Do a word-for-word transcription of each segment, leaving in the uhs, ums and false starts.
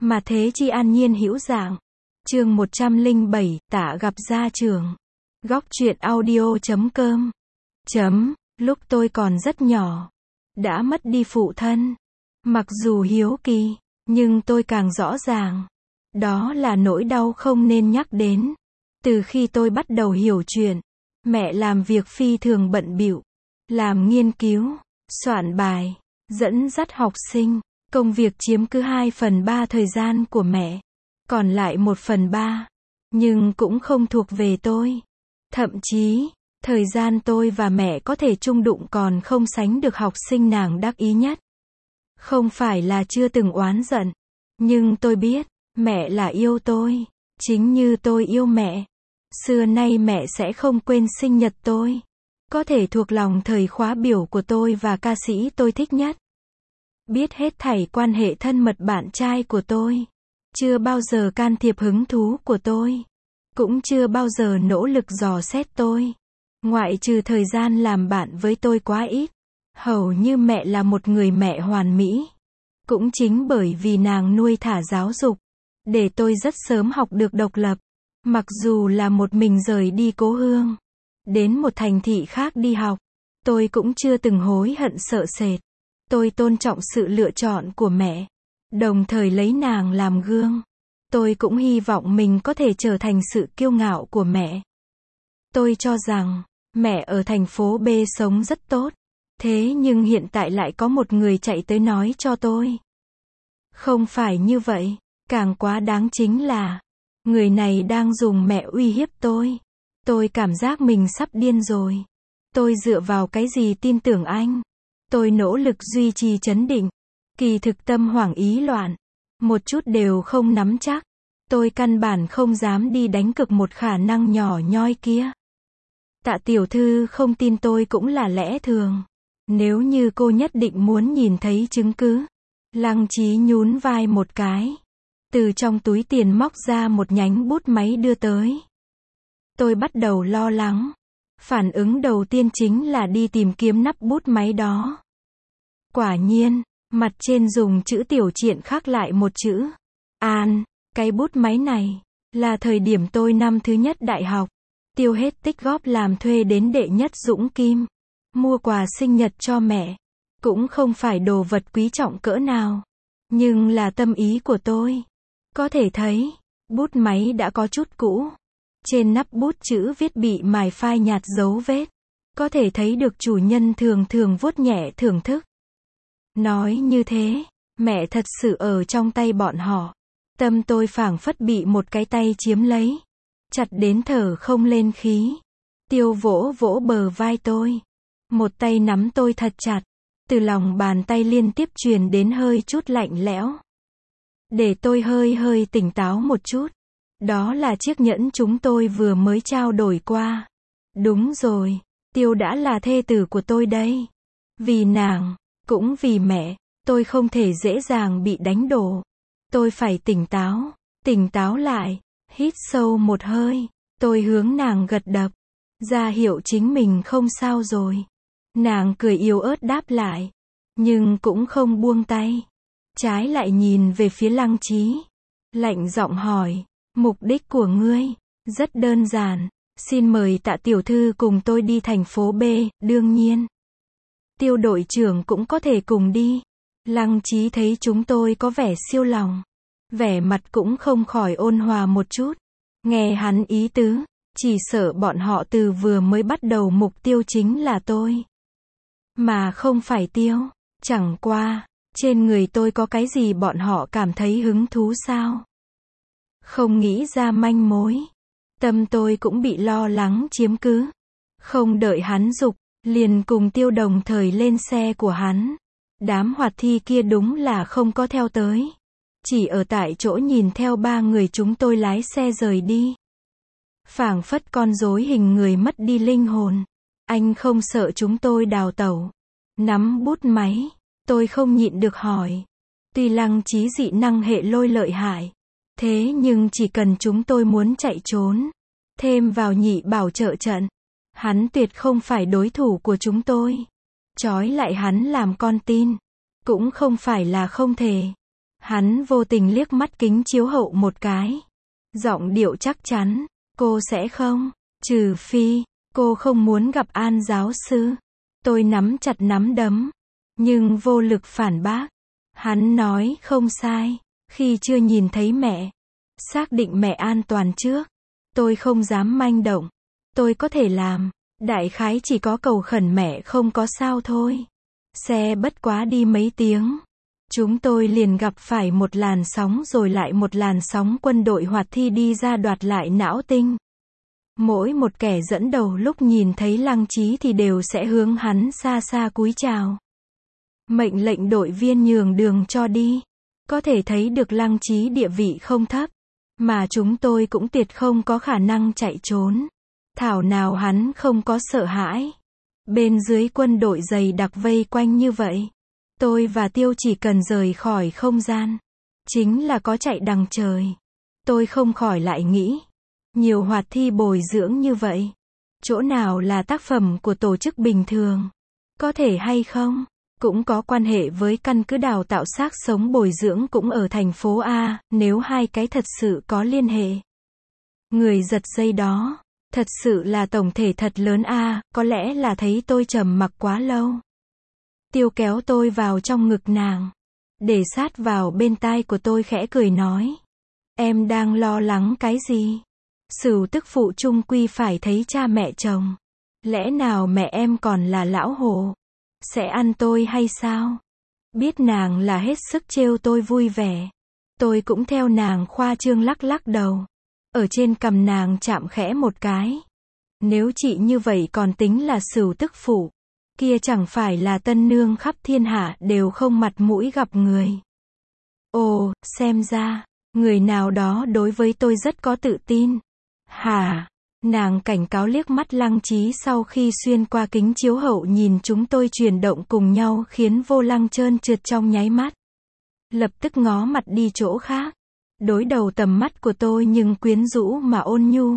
Mà thế chi an nhiên hữu dạng. Chương một trăm lẻ bảy, Tạ gặp gia trưởng. Góc truyện audio chấm com. Chấm, lúc tôi còn rất nhỏ, đã mất đi phụ thân. Mặc dù hiếu kỳ, nhưng tôi càng rõ ràng, đó là nỗi đau không nên nhắc đến. Từ khi tôi bắt đầu hiểu chuyện, mẹ làm việc phi thường bận bịu, làm nghiên cứu, soạn bài, dẫn dắt học sinh. Công việc chiếm cứ hai phần ba thời gian của mẹ, còn lại một phần ba, nhưng cũng không thuộc về tôi. Thậm chí, thời gian tôi và mẹ có thể chung đụng còn không sánh được học sinh nàng đắc ý nhất. Không phải là chưa từng oán giận, nhưng tôi biết, mẹ là yêu tôi, chính như tôi yêu mẹ. Xưa nay mẹ sẽ không quên sinh nhật tôi, có thể thuộc lòng thời khóa biểu của tôi và ca sĩ tôi thích nhất. Biết hết thảy quan hệ thân mật bạn trai của tôi, chưa bao giờ can thiệp hứng thú của tôi, cũng chưa bao giờ nỗ lực dò xét tôi, ngoại trừ thời gian làm bạn với tôi quá ít. Hầu như mẹ là một người mẹ hoàn mỹ. Cũng chính bởi vì nàng nuôi thả giáo dục, để tôi rất sớm học được độc lập. Mặc dù là một mình rời đi cố hương, đến một thành thị khác đi học, tôi cũng chưa từng hối hận sợ sệt. Tôi tôn trọng sự lựa chọn của mẹ, đồng thời lấy nàng làm gương. Tôi cũng hy vọng mình có thể trở thành sự kiêu ngạo của mẹ. Tôi cho rằng, mẹ ở thành phố B sống rất tốt. Thế nhưng hiện tại lại có một người chạy tới nói cho tôi. Không phải như vậy, càng quá đáng chính là, người này đang dùng mẹ uy hiếp tôi. Tôi cảm giác mình sắp điên rồi. Tôi dựa vào cái gì tin tưởng anh? Tôi nỗ lực duy trì trấn định. Kỳ thực tâm hoảng ý loạn. Một chút đều không nắm chắc. Tôi căn bản không dám đi đánh cược một khả năng nhỏ nhoi kia. Tạ tiểu thư không tin tôi cũng là lẽ thường. Nếu như cô nhất định muốn nhìn thấy chứng cứ. Lăng Chí nhún vai một cái. Từ trong túi tiền móc ra một nhánh bút máy đưa tới. Tôi bắt đầu lo lắng. Phản ứng đầu tiên chính là đi tìm kiếm nắp bút máy đó. Quả nhiên, mặt trên dùng chữ tiểu triện khắc lại một chữ. An, cái bút máy này, là thời điểm tôi năm thứ nhất đại học. Tiêu hết tích góp làm thuê đến đệ nhất Dũng Kim. Mua quà sinh nhật cho mẹ. Cũng không phải đồ vật quý trọng cỡ nào. Nhưng là tâm ý của tôi. Có thể thấy, bút máy đã có chút cũ. Trên nắp bút chữ viết bị mài phai nhạt dấu vết. Có thể thấy được chủ nhân thường thường vuốt nhẹ thưởng thức. Nói như thế, mẹ thật sự ở trong tay bọn họ. Tâm tôi phảng phất bị một cái tay chiếm lấy. Chặt đến thở không lên khí. Tiêu vỗ vỗ bờ vai tôi. Một tay nắm tôi thật chặt. Từ lòng bàn tay liên tiếp truyền đến hơi chút lạnh lẽo. Để tôi hơi hơi tỉnh táo một chút. Đó là chiếc nhẫn chúng tôi vừa mới trao đổi qua. Đúng rồi, Tiêu đã là thê tử của tôi đây. Vì nàng, cũng vì mẹ, tôi không thể dễ dàng bị đánh đổ. Tôi phải tỉnh táo, tỉnh táo lại, hít sâu một hơi. Tôi hướng nàng gật đập, ra hiệu chính mình không sao rồi. Nàng cười yếu ớt đáp lại, nhưng cũng không buông tay. Trái lại nhìn về phía Lăng Chí, lạnh giọng hỏi, mục đích của ngươi, rất đơn giản, xin mời Tạ tiểu thư cùng tôi đi thành phố B, đương nhiên. Tiêu đội trưởng cũng có thể cùng đi. Lăng Chí thấy chúng tôi có vẻ siêu lòng. Vẻ mặt cũng không khỏi ôn hòa một chút. Nghe hắn ý tứ, chỉ sợ bọn họ từ vừa mới bắt đầu mục tiêu chính là tôi. Mà không phải Tiêu. Chẳng qua, trên người tôi có cái gì bọn họ cảm thấy hứng thú sao? Không nghĩ ra manh mối. Tâm tôi cũng bị lo lắng chiếm cứ. Không đợi hắn giục, liền cùng Tiêu đồng thời lên xe của hắn. Đám hoạt thi kia đúng là không có theo tới. Chỉ ở tại chỗ nhìn theo ba người chúng tôi lái xe rời đi. Phảng phất con rối hình người mất đi linh hồn. Anh không sợ chúng tôi đào tẩu. Nắm bút máy, tôi không nhịn được hỏi. Tuy Lăng Chí dị năng hệ lôi lợi hại. Thế nhưng chỉ cần chúng tôi muốn chạy trốn, thêm vào nhị bảo trợ trận, hắn tuyệt không phải đối thủ của chúng tôi. Trói lại hắn làm con tin, cũng không phải là không thể. Hắn vô tình liếc mắt kính chiếu hậu một cái. Giọng điệu chắc chắn, cô sẽ không, trừ phi, cô không muốn gặp An giáo sư. Tôi nắm chặt nắm đấm, nhưng vô lực phản bác. Hắn nói không sai, khi chưa nhìn thấy mẹ, xác định mẹ an toàn trước, tôi không dám manh động. Tôi có thể làm, đại khái chỉ có cầu khẩn mẹ không có sao thôi. Xe bất quá đi mấy tiếng, chúng tôi liền gặp phải một làn sóng rồi lại một làn sóng quân đội hoạt thi đi ra đoạt lại não tinh. Mỗi một kẻ dẫn đầu lúc nhìn thấy Lăng Chí thì đều sẽ hướng hắn xa xa cúi chào. Mệnh lệnh đội viên nhường đường cho đi. Có thể thấy được Lăng Chí địa vị không thấp, mà chúng tôi cũng tuyệt không có khả năng chạy trốn. Thảo nào hắn không có sợ hãi. Bên dưới quân đội dày đặc vây quanh như vậy, tôi và Tiêu chỉ cần rời khỏi không gian, chính là có chạy đằng trời. Tôi không khỏi lại nghĩ, nhiều hoạt thi bồi dưỡng như vậy, chỗ nào là tác phẩm của tổ chức bình thường? Có thể hay không? Cũng có quan hệ với căn cứ đào tạo xác sống bồi dưỡng cũng ở thành phố A, nếu hai cái thật sự có liên hệ. Người giật dây đó, thật sự là tổng thể thật lớn A, có lẽ là thấy tôi trầm mặc quá lâu. Tiêu kéo tôi vào trong ngực nàng, để sát vào bên tai của tôi khẽ cười nói. Em đang lo lắng cái gì? Sửu tức phụ chung quy phải thấy cha mẹ chồng. Lẽ nào mẹ em còn là lão hồ? Sẽ ăn tôi hay sao? Biết nàng là hết sức trêu tôi vui vẻ. Tôi cũng theo nàng khoa trương lắc lắc đầu. Ở trên cằm nàng chạm khẽ một cái. Nếu chị như vậy còn tính là sửu tức phụ, kia chẳng phải là tân nương khắp thiên hạ đều không mặt mũi gặp người. Ồ, xem ra, người nào đó đối với tôi rất có tự tin. Hả? Nàng cảnh cáo liếc mắt Lăng Chí sau khi xuyên qua kính chiếu hậu nhìn chúng tôi chuyển động cùng nhau khiến vô lăng trơn trượt trong nháy mắt. Lập tức ngó mặt đi chỗ khác. Đối đầu tầm mắt của tôi nhưng quyến rũ mà ôn nhu.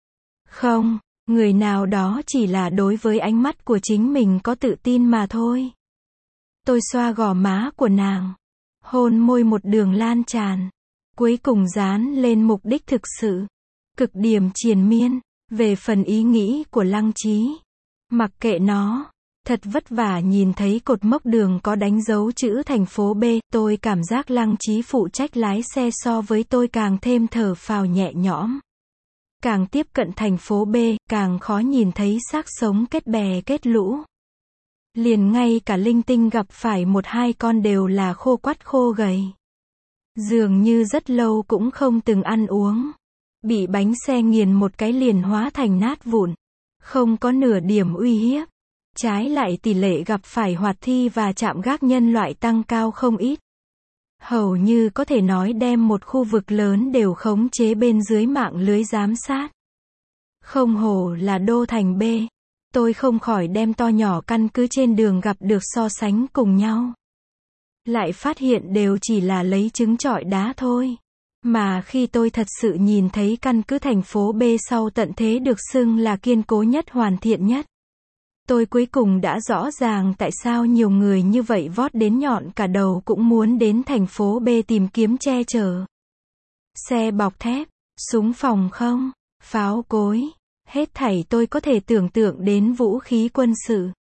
Không, người nào đó chỉ là đối với ánh mắt của chính mình có tự tin mà thôi. Tôi xoa gò má của nàng, hôn môi một đường lan tràn, cuối cùng dán lên mục đích thực sự, cực điểm triền miên. Về phần ý nghĩ của Lăng Chí, mặc kệ nó, thật vất vả nhìn thấy cột mốc đường có đánh dấu chữ thành phố B, tôi cảm giác Lăng Chí phụ trách lái xe so với tôi càng thêm thở phào nhẹ nhõm. Càng tiếp cận thành phố B, càng khó nhìn thấy xác sống kết bè kết lũ. Liền ngay cả linh tinh gặp phải một hai con đều là khô quắt khô gầy. Dường như rất lâu cũng không từng ăn uống. Bị bánh xe nghiền một cái liền hóa thành nát vụn. Không có nửa điểm uy hiếp. Trái lại tỷ lệ gặp phải hoạt thi và chạm gác nhân loại tăng cao không ít. Hầu như có thể nói đem một khu vực lớn đều khống chế bên dưới mạng lưới giám sát. Không hổ là đô thành B. Tôi không khỏi đem to nhỏ căn cứ trên đường gặp được so sánh cùng nhau. Lại phát hiện đều chỉ là lấy trứng trọi đá thôi. Mà khi tôi thật sự nhìn thấy căn cứ thành phố B sau tận thế được xưng là kiên cố nhất hoàn thiện nhất, tôi cuối cùng đã rõ ràng tại sao nhiều người như vậy vót đến nhọn cả đầu cũng muốn đến thành phố B tìm kiếm che chở. Xe bọc thép, súng phòng không, pháo cối, hết thảy tôi có thể tưởng tượng đến vũ khí quân sự.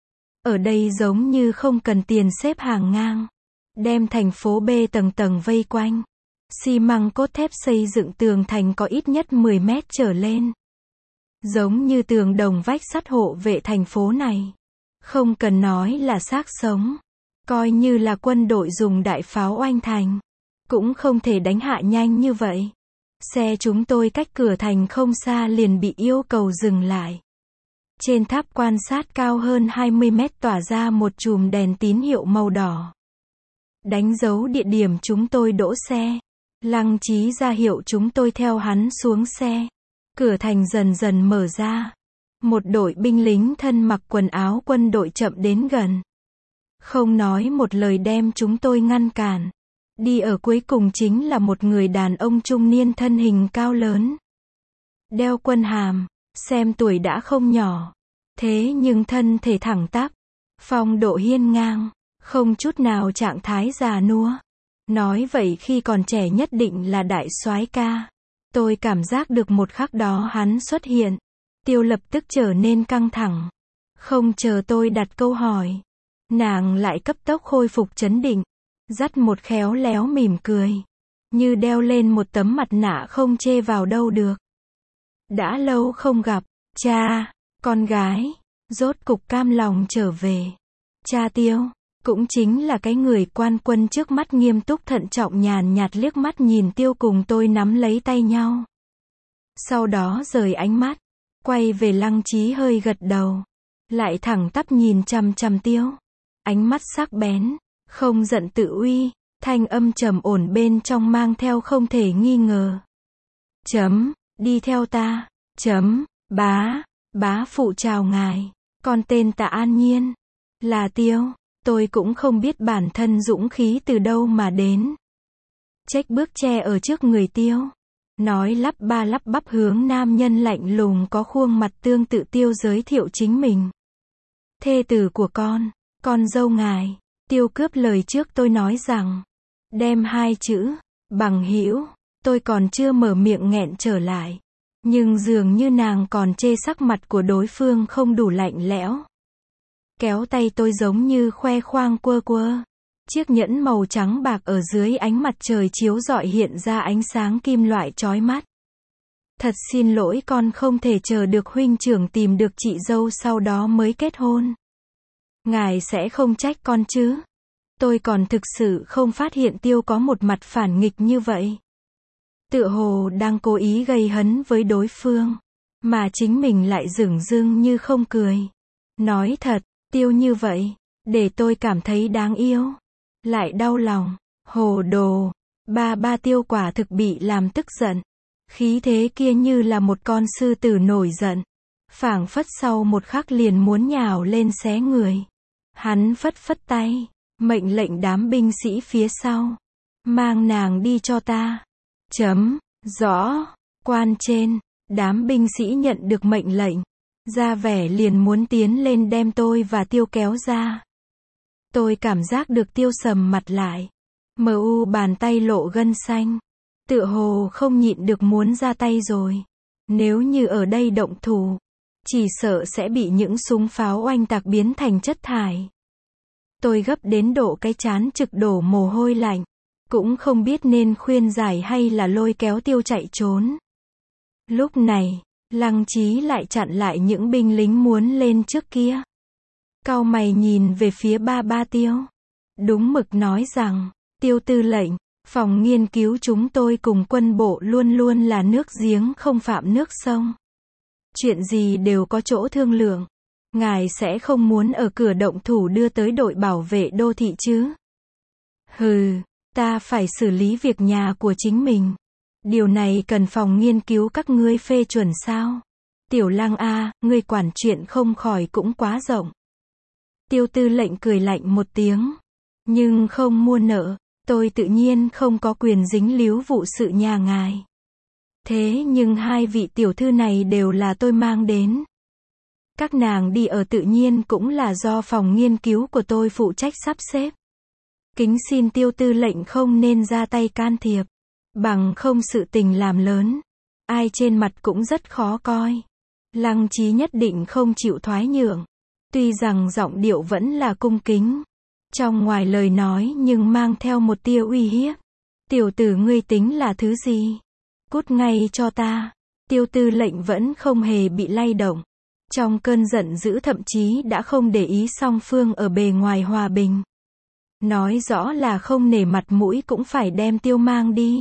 Ở đây giống như không cần tiền xếp hàng ngang, đem thành phố B tầng tầng vây quanh. Xi măng cốt thép xây dựng tường thành có ít nhất mười mét trở lên. Giống như tường đồng vách sắt hộ vệ thành phố này. Không cần nói là xác sống. Coi như là quân đội dùng đại pháo oanh thành. Cũng không thể đánh hạ nhanh như vậy. Xe chúng tôi cách cửa thành không xa liền bị yêu cầu dừng lại. Trên tháp quan sát cao hơn hai mươi mét tỏa ra một chùm đèn tín hiệu màu đỏ. Đánh dấu địa điểm chúng tôi đỗ xe. Lăng Chí ra hiệu chúng tôi theo hắn xuống xe. Cửa thành dần dần mở ra. Một đội binh lính thân mặc quần áo quân đội chậm đến gần. Không nói một lời đem chúng tôi ngăn cản. Đi ở cuối cùng chính là một người đàn ông trung niên thân hình cao lớn. Đeo quân hàm, xem tuổi đã không nhỏ. Thế nhưng thân thể thẳng tắp. Phong độ hiên ngang, không chút nào trạng thái già nua. Nói vậy khi còn trẻ nhất định là đại soái ca. Tôi cảm giác được một khắc đó hắn xuất hiện. Tiêu lập tức trở nên căng thẳng. Không chờ tôi đặt câu hỏi. Nàng lại cấp tốc khôi phục trấn định. Dắt một khéo léo mỉm cười. Như đeo lên một tấm mặt nạ không chê vào đâu được. Đã lâu không gặp. Cha, con gái. Rốt cục cam lòng trở về. Cha Tiêu. Cũng chính là cái người quan quân trước mắt nghiêm túc thận trọng nhàn nhạt liếc mắt nhìn Tiêu cùng tôi nắm lấy tay nhau. Sau đó rời ánh mắt. Quay về Lăng Chí hơi gật đầu. Lại thẳng tắp nhìn chằm chằm Tiêu. Ánh mắt sắc bén. Không giận tự uy. Thanh âm trầm ổn bên trong mang theo không thể nghi ngờ. Chấm. Đi theo ta. Chấm. Bá. Bá phụ chào ngài. Con tên tạ An Nhiên. Là Tiêu. Tôi cũng không biết bản thân dũng khí từ đâu mà đến. Chếch bước che ở trước người Tiêu. Nói lắp ba lắp bắp hướng nam nhân lạnh lùng có khuôn mặt tương tự Tiêu giới thiệu chính mình. Thê tử của con, con dâu ngài. Tiêu cướp lời trước tôi nói rằng. Đem hai chữ, bằng hữu. Tôi còn chưa mở miệng nghẹn trở lại. Nhưng dường như nàng còn chê sắc mặt của đối phương không đủ lạnh lẽo. Kéo tay tôi giống như khoe khoang quơ quơ. Chiếc nhẫn màu trắng bạc ở dưới ánh mặt trời chiếu rọi hiện ra ánh sáng kim loại chói mắt. Thật xin lỗi con không thể chờ được huynh trưởng tìm được chị dâu sau đó mới kết hôn. Ngài sẽ không trách con chứ? Tôi còn thực sự không phát hiện Tiêu có một mặt phản nghịch như vậy. Tựa hồ đang cố ý gây hấn với đối phương. Mà chính mình lại dửng dưng như không cười. Nói thật. Tiêu như vậy, để tôi cảm thấy đáng yêu, lại đau lòng, hồ đồ. Ba ba Tiêu quả thực bị làm tức giận. Khí thế kia như là một con sư tử nổi giận. Phảng phất sau một khắc liền muốn nhào lên xé người. Hắn phất phất tay, mệnh lệnh đám binh sĩ phía sau. Mang nàng đi cho ta. Chấm, rõ, quan trên, đám binh sĩ nhận được mệnh lệnh. Ra vẻ liền muốn tiến lên đem tôi và Tiêu kéo ra. Tôi cảm giác được Tiêu sầm mặt lại. Mờ u bàn tay lộ gân xanh. Tựa hồ không nhịn được muốn ra tay rồi. Nếu như ở đây động thủ, chỉ sợ sẽ bị những súng pháo oanh tạc biến thành chất thải. Tôi gấp đến độ cái trán trực đổ mồ hôi lạnh. Cũng không biết nên khuyên giải hay là lôi kéo Tiêu chạy trốn. Lúc này, Lăng Chí lại chặn lại những binh lính muốn lên trước kia. Cau mày nhìn về phía ba ba Tiêu. Đúng mực nói rằng, Tiêu tư lệnh, phòng nghiên cứu chúng tôi cùng quân bộ luôn luôn là nước giếng không phạm nước sông. Chuyện gì đều có chỗ thương lượng. Ngài sẽ không muốn ở cửa động thủ đưa tới đội bảo vệ đô thị chứ? Hừ, ta phải xử lý việc nhà của chính mình. Điều này cần phòng nghiên cứu các ngươi phê chuẩn sao? Tiểu Lăng a, ngươi quản chuyện không khỏi cũng quá rộng. Tiêu tư lệnh cười lạnh một tiếng. Nhưng không mua nợ, tôi tự nhiên không có quyền dính líu vụ sự nhà ngài. Thế nhưng hai vị tiểu thư này đều là tôi mang đến. Các nàng đi ở tự nhiên cũng là do phòng nghiên cứu của tôi phụ trách sắp xếp. Kính xin Tiêu tư lệnh không nên ra tay can thiệp. Bằng không sự tình làm lớn. Ai trên mặt cũng rất khó coi. Lăng Chí nhất định không chịu thoái nhượng. Tuy rằng giọng điệu vẫn là cung kính. Trong ngoài lời nói nhưng mang theo một tia uy hiếp. Tiểu tử ngươi tính là thứ gì? Cút ngay cho ta. Tiêu tư lệnh vẫn không hề bị lay động. Trong cơn giận dữ thậm chí đã không để ý song phương ở bề ngoài hòa bình. Nói rõ là không nể mặt mũi cũng phải đem Tiêu mang đi.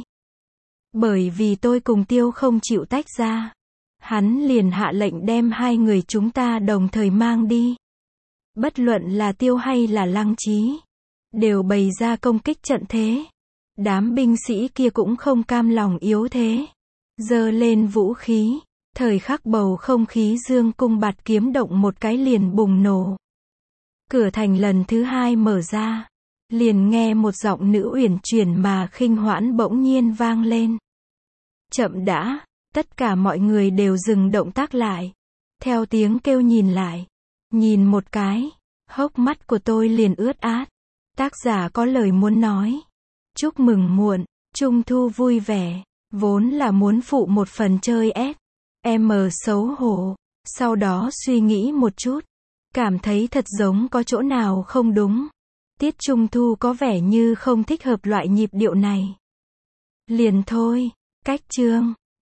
Bởi vì tôi cùng Tiêu không chịu tách ra. Hắn liền hạ lệnh đem hai người chúng ta đồng thời mang đi. Bất luận là Tiêu hay là Lăng Chí, đều bày ra công kích trận thế. Đám binh sĩ kia cũng không cam lòng yếu thế. Giơ lên vũ khí. Thời khắc bầu không khí dương cung bạt kiếm động một cái liền bùng nổ. Cửa thành lần thứ hai mở ra. Liền nghe một giọng nữ uyển chuyển mà khinh hoãn bỗng nhiên vang lên. Chậm đã, tất cả mọi người đều dừng động tác lại. Theo tiếng kêu nhìn lại. Nhìn một cái, hốc mắt của tôi liền ướt át. Tác giả có lời muốn nói. Chúc mừng muộn, Trung thu vui vẻ. Vốn là muốn phụ một phần chơi S. M xấu hổ. Sau đó suy nghĩ một chút. Cảm thấy thật giống có chỗ nào không đúng. Tiết Trung thu có vẻ như không thích hợp loại nhịp điệu này. Liền thôi. Cách chương.